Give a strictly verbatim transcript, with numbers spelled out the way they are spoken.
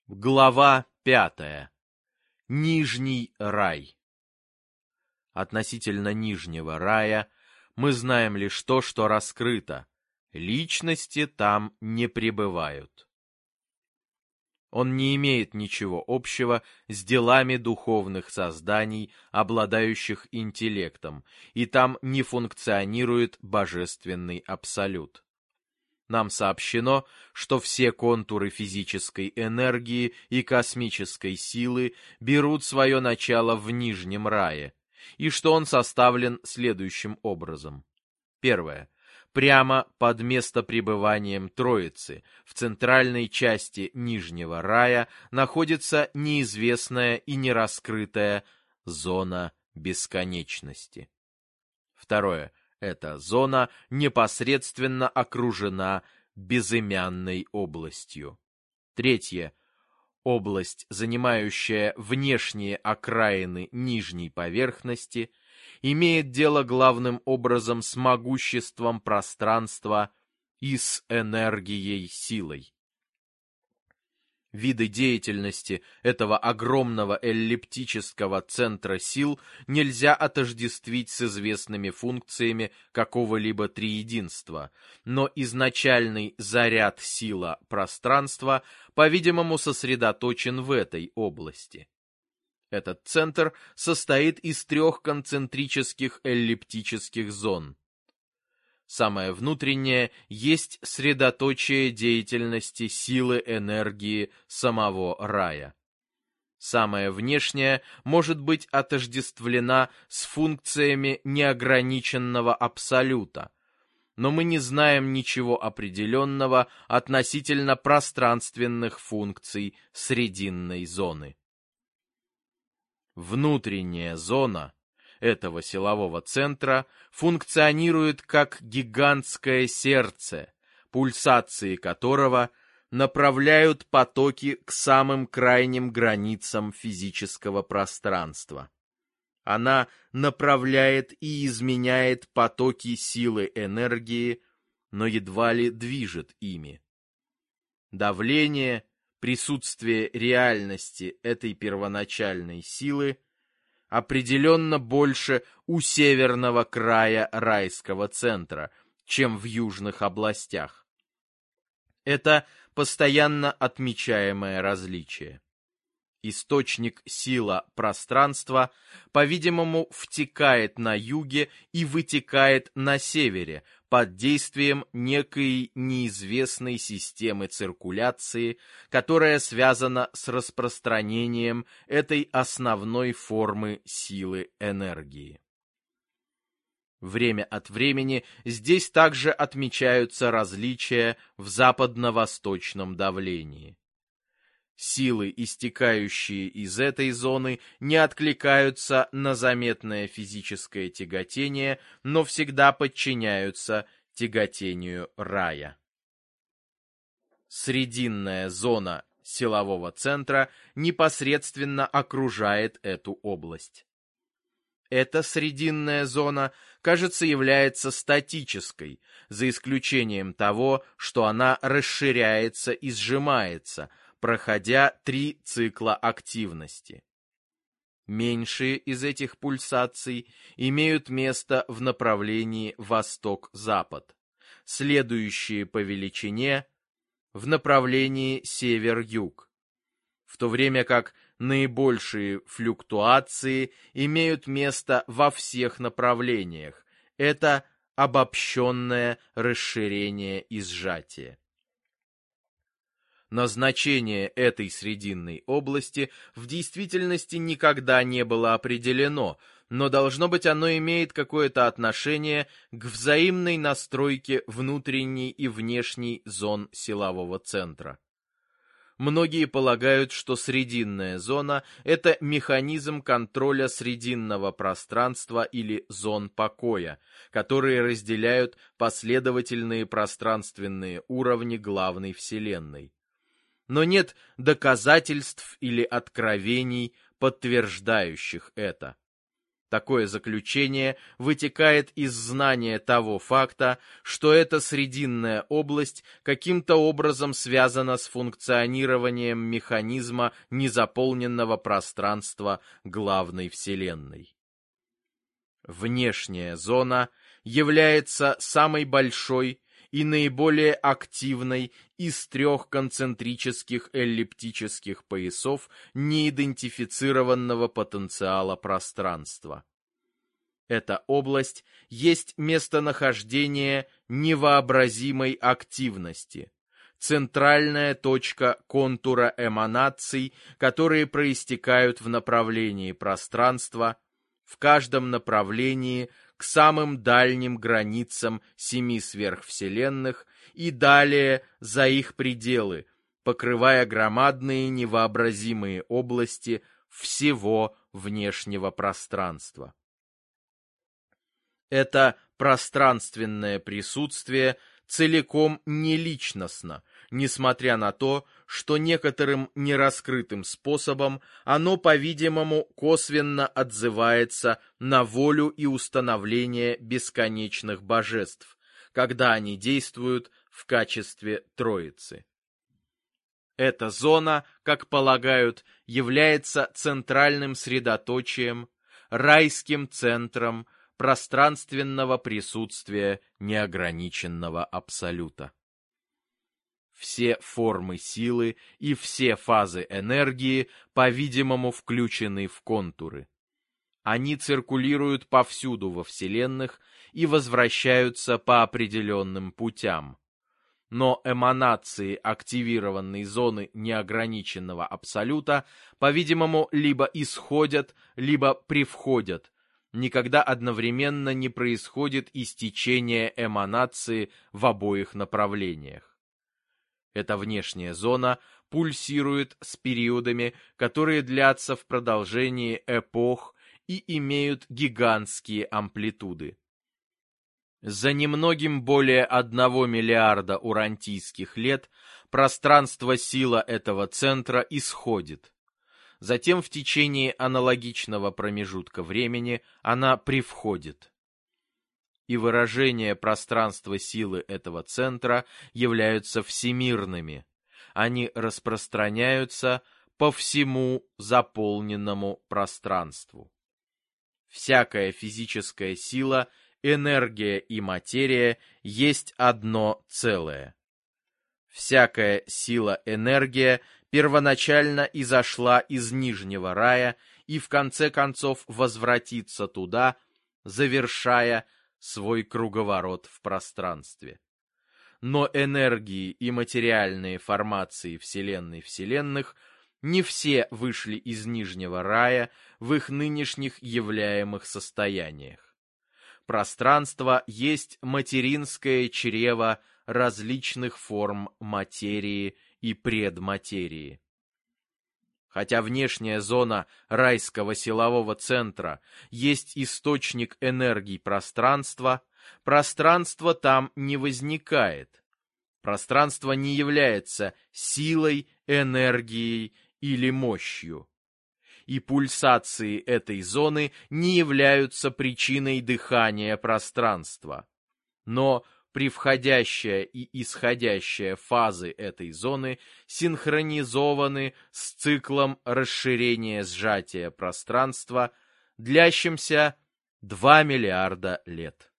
Глава пятая. Нижний рай. Относительно Нижнего рая мы знаем лишь то, что раскрыто. Личности там не пребывают. Он не имеет ничего общего с делами духовных созданий, обладающих интеллектом, и там не функционирует божественный абсолют. Нам сообщено, что все контуры физической энергии и космической силы берут свое начало в Нижнем рае, и что он составлен следующим образом. Первое. Прямо под местопребыванием Троицы, в центральной части Нижнего рая, находится неизвестная и нераскрытая зона бесконечности. Второе. Эта зона непосредственно окружена безымянной областью. Третье. Область, занимающая внешние окраины нижней поверхности, имеет дело главным образом с могуществом пространства и с энергией силой. Виды деятельности этого огромного эллиптического центра сил нельзя отождествить с известными функциями какого-либо триединства, но изначальный заряд сила пространства, по-видимому, сосредоточен в этой области. Этот центр состоит из трех концентрических эллиптических зон. Самое внутреннее есть средоточие деятельности силы энергии самого рая. Самое внешнее может быть отождествлена с функциями неограниченного абсолюта, но мы не знаем ничего определенного относительно пространственных функций срединной зоны. Внутренняя зона этого силового центра функционирует как гигантское сердце, пульсации которого направляют потоки к самым крайним границам физического пространства. Она направляет и изменяет потоки силы энергии, но едва ли движет ими. Давление, присутствие реальности этой первоначальной силы определенно больше у северного края райского центра, чем в южных областях. Это постоянно отмечаемое различие. Источник сила пространства, по-видимому, втекает на юге и вытекает на севере под действием некой неизвестной системы циркуляции, которая связана с распространением этой основной формы силы энергии. Время от времени здесь также отмечаются различия в западно-восточном давлении. Силы, истекающие из этой зоны, не откликаются на заметное физическое тяготение, но всегда подчиняются тяготению рая. Срединная зона силового центра непосредственно окружает эту область. Эта срединная зона, кажется, является статической, за исключением того, что она расширяется и сжимается, проходя три цикла активности. Меньшие из этих пульсаций имеют место в направлении восток-запад, следующие по величине в направлении север-юг, в то время как наибольшие флюктуации имеют место во всех направлениях. Это обобщенное расширение и сжатие. Назначение этой срединной области в действительности никогда не было определено, но должно быть оно имеет какое-то отношение к взаимной настройке внутренней и внешней зон силового центра. Многие полагают, что срединная зона – это механизм контроля срединного пространства или зон покоя, которые разделяют последовательные пространственные уровни главной Вселенной. Но нет доказательств или откровений, подтверждающих это. Такое заключение вытекает из знания того факта, что эта срединная область каким-то образом связана с функционированием механизма незаполненного пространства главной Вселенной. Внешняя зона является самой большой и наиболее активной из трех концентрических эллиптических поясов неидентифицированного потенциала пространства. Эта область есть местонахождение невообразимой активности, центральная точка контура эманаций, которые проистекают в направлении пространства, в каждом направлении к самым дальним границам семи сверхвселенных и далее за их пределы, покрывая громадные невообразимые области всего внешнего пространства. Это пространственное присутствие целиком неличностно, несмотря на то, что некоторым нераскрытым способом оно, по-видимому, косвенно отзывается на волю и установление бесконечных божеств, когда они действуют в качестве Троицы. Эта зона, как полагают, является центральным средоточием, райским центром пространственного присутствия неограниченного абсолюта. Все формы силы и все фазы энергии, по-видимому, включены в контуры. Они циркулируют повсюду во вселенных и возвращаются по определенным путям. Но эманации активированной зоны неограниченного абсолюта, по-видимому, либо исходят, либо привходят. Никогда одновременно не происходит истечение эманации в обоих направлениях. Эта внешняя зона пульсирует с периодами, которые длятся в продолжении эпох и имеют гигантские амплитуды. За немногим более одного миллиарда урантийских лет пространство-сила этого центра исходит. Затем в течение аналогичного промежутка времени она привходит. И выражения пространства силы этого центра являются всемирными. Они распространяются по всему заполненному пространству. Всякая физическая сила, энергия и материя есть одно целое. Всякая сила-энергия первоначально изошла из Нижнего рая и в конце концов возвратится туда, завершая свой круговорот в пространстве. Но энергии и материальные формации Вселенной Вселенных не все вышли из Нижнего рая в их нынешних являемых состояниях. Пространство есть материнское чрево различных форм материи и предматерии. Хотя внешняя зона райского силового центра есть источник энергии пространства, пространство там не возникает. Пространство не является силой, энергией или мощью. И пульсации этой зоны не являются причиной дыхания пространства. Но привходящая и исходящая фазы этой зоны синхронизованы с циклом расширения сжатия пространства, длящимся два миллиарда лет.